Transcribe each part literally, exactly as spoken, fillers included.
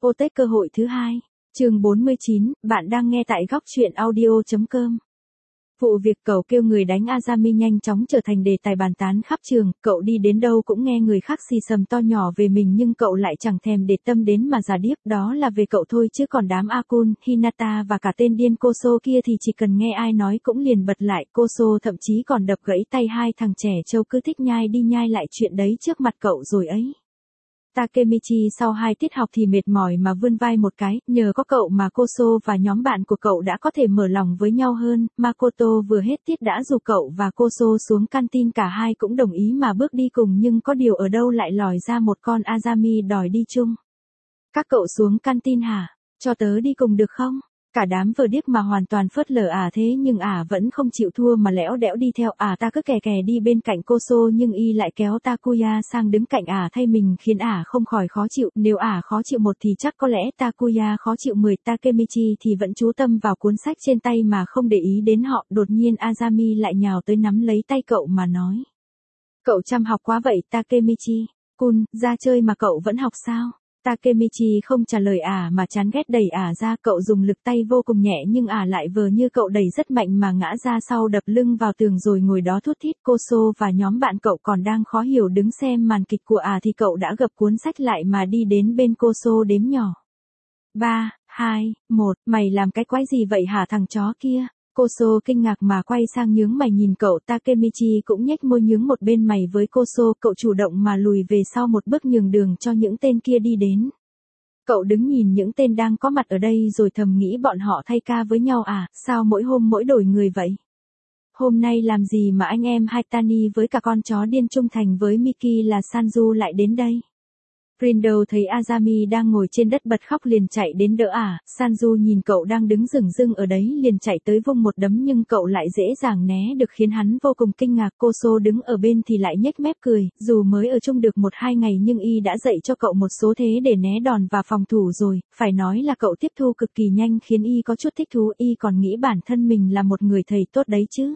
Tết cơ hội thứ hai. Chương bốn mươi chín, bạn đang nghe tại góc truyện audio chấm com. Vụ việc cậu kêu người đánh Azami nhanh chóng trở thành đề tài bàn tán khắp trường, cậu đi đến đâu cũng nghe người khác xì xầm to nhỏ về mình nhưng cậu lại chẳng thèm để tâm đến mà giả điếc, đó là về cậu thôi chứ còn đám Akun, Hinata và cả tên điên Koso kia thì chỉ cần nghe ai nói cũng liền bật lại, Koso thậm chí còn đập gãy tay hai thằng trẻ trâu cứ thích nhai đi nhai lại chuyện đấy trước mặt cậu rồi ấy. Takemichi sau hai tiết học thì mệt mỏi mà vươn vai một cái, nhờ có cậu mà Koso và nhóm bạn của cậu đã có thể mở lòng với nhau hơn, Makoto vừa hết tiết đã rủ cậu và Koso xuống canteen, cả hai cũng đồng ý mà bước đi cùng nhưng có điều ở đâu lại lòi ra một con Azami đòi đi chung. Các cậu xuống canteen hả? Cho tớ đi cùng được không? Cả đám vừa điếc mà hoàn toàn phớt lờ ả thế nhưng ả vẫn không chịu thua mà lẽo đẽo đi theo ả, ta cứ kè kè đi bên cạnh Koso nhưng y lại kéo Takuya sang đứng cạnh ả thay mình khiến ả không khỏi khó chịu, nếu ả khó chịu một thì chắc có lẽ Takuya khó chịu mười, Takemichi thì vẫn chú tâm vào cuốn sách trên tay mà không để ý đến họ, đột nhiên Azami lại nhào tới nắm lấy tay cậu mà nói. Cậu chăm học quá vậy Takemichi, Kun, ra chơi mà cậu vẫn học sao? Takemichi không trả lời ả mà chán ghét đẩy ả ra, cậu dùng lực tay vô cùng nhẹ nhưng ả lại vờ như cậu đẩy rất mạnh mà ngã ra sau đập lưng vào tường rồi ngồi đó thút thít. Koso và nhóm bạn cậu còn đang khó hiểu đứng xem màn kịch của ả thì cậu đã gập cuốn sách lại mà đi đến bên Koso đếm nhỏ. ba, hai, một, mày làm cái quái gì vậy hả thằng chó kia? Koso kinh ngạc mà quay sang nhướng mày nhìn cậu, Takemichi cũng nhếch môi nhướng một bên mày với Koso, cậu chủ động mà lùi về sau một bước nhường đường cho những tên kia đi đến. Cậu đứng nhìn những tên đang có mặt ở đây rồi thầm nghĩ bọn họ thay ca với nhau à, sao mỗi hôm mỗi đổi người vậy? Hôm nay làm gì mà anh em Haitani với cả con chó điên trung thành với Miki là Sanju lại đến đây? Rindo thấy Azami đang ngồi trên đất bật khóc liền chạy đến đỡ ả, Sanju nhìn cậu đang đứng rừng rưng ở đấy liền chạy tới vung một đấm nhưng cậu lại dễ dàng né được khiến hắn vô cùng kinh ngạc. Koso đứng ở bên thì lại nhếch mép cười, dù mới ở chung được một hai ngày nhưng y đã dạy cho cậu một số thế để né đòn và phòng thủ rồi, phải nói là cậu tiếp thu cực kỳ nhanh khiến y có chút thích thú, y còn nghĩ bản thân mình là một người thầy tốt đấy chứ.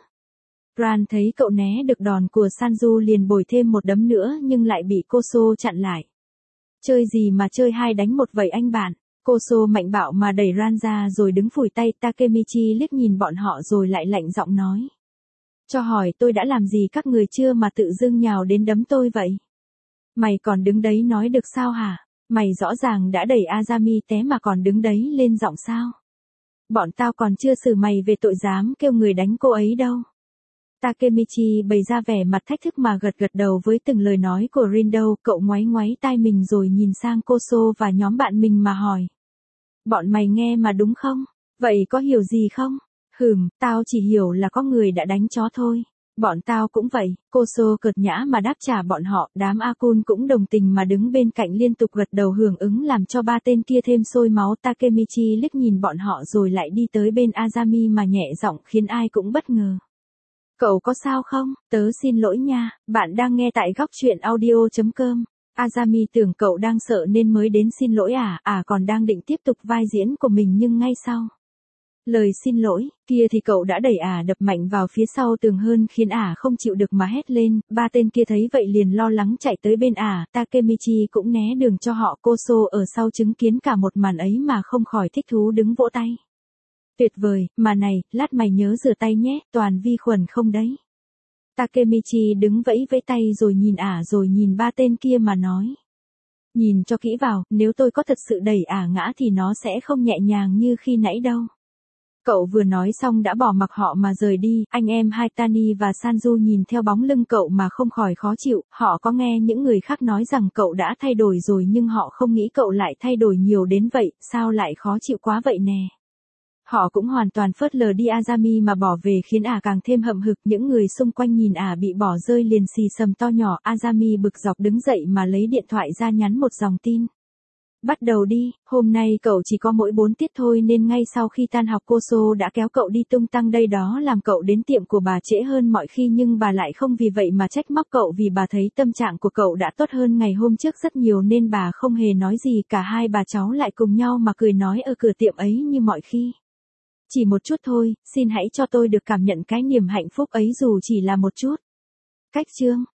Ran thấy cậu né được đòn của Sanju liền bồi thêm một đấm nữa nhưng lại bị Koso chặn lại. Chơi gì mà chơi hai đánh một vậy anh bạn? Koso mạnh bạo mà đẩy Ran ra rồi đứng phủi tay. Takemichi liếc nhìn bọn họ rồi lại lạnh giọng nói. Cho hỏi tôi đã làm gì các người chưa mà tự dưng nhào đến đấm tôi vậy? Mày còn đứng đấy nói được sao hả? Mày rõ ràng đã đẩy Azami té mà còn đứng đấy lên giọng sao? Bọn tao còn chưa xử mày về tội dám kêu người đánh cô ấy đâu. Takemichi bày ra vẻ mặt thách thức mà gật gật đầu với từng lời nói của Rindo, cậu ngoáy ngoáy tai mình rồi nhìn sang Koso và nhóm bạn mình mà hỏi. Bọn mày nghe mà đúng không? Vậy có hiểu gì không? Hừm, tao chỉ hiểu là có người đã đánh chó thôi. Bọn tao cũng vậy, Koso cợt nhã mà đáp trả bọn họ, đám Akun cũng đồng tình mà đứng bên cạnh liên tục gật đầu hưởng ứng làm cho ba tên kia thêm sôi máu. Takemichi liếc nhìn bọn họ rồi lại đi tới bên Azami mà nhẹ giọng khiến ai cũng bất ngờ. Cậu có sao không? Tớ xin lỗi nha, bạn đang nghe tại góc truyện audio chấm com. Azami tưởng cậu đang sợ nên mới đến xin lỗi à, à còn đang định tiếp tục vai diễn của mình nhưng ngay sau lời xin lỗi kia thì cậu đã đẩy ả đập mạnh vào phía sau tường hơn khiến ả không chịu được mà hét lên. Ba tên kia thấy vậy liền lo lắng chạy tới bên ả, Takemichi cũng né đường cho họ. Koso ở sau chứng kiến cả một màn ấy mà không khỏi thích thú đứng vỗ tay. Tuyệt vời, mà này, lát mày nhớ rửa tay nhé, toàn vi khuẩn không đấy. Takemichi đứng vẫy vẫy tay rồi nhìn ả rồi nhìn ba tên kia mà nói. Nhìn cho kỹ vào, nếu tôi có thật sự đẩy ả ngã thì nó sẽ không nhẹ nhàng như khi nãy đâu. Cậu vừa nói xong đã bỏ mặc họ mà rời đi, anh em Haitani và Sanju nhìn theo bóng lưng cậu mà không khỏi khó chịu, họ có nghe những người khác nói rằng cậu đã thay đổi rồi nhưng họ không nghĩ cậu lại thay đổi nhiều đến vậy, sao lại khó chịu quá vậy nè. Họ cũng hoàn toàn phớt lờ đi Azami mà bỏ về khiến ả càng thêm hậm hực, những người xung quanh nhìn ả bị bỏ rơi liền xì xầm to nhỏ. Azami bực dọc đứng dậy mà lấy điện thoại ra nhắn một dòng tin. Bắt đầu đi, hôm nay cậu chỉ có mỗi bốn tiết thôi nên ngay sau khi tan học Koso đã kéo cậu đi tung tăng đây đó làm cậu đến tiệm của bà trễ hơn mọi khi nhưng bà lại không vì vậy mà trách móc cậu vì bà thấy tâm trạng của cậu đã tốt hơn ngày hôm trước rất nhiều nên bà không hề nói gì, cả hai bà cháu lại cùng nhau mà cười nói ở cửa tiệm ấy như mọi khi. Chỉ một chút thôi, xin hãy cho tôi được cảm nhận cái niềm hạnh phúc ấy dù chỉ là một chút. Cách chương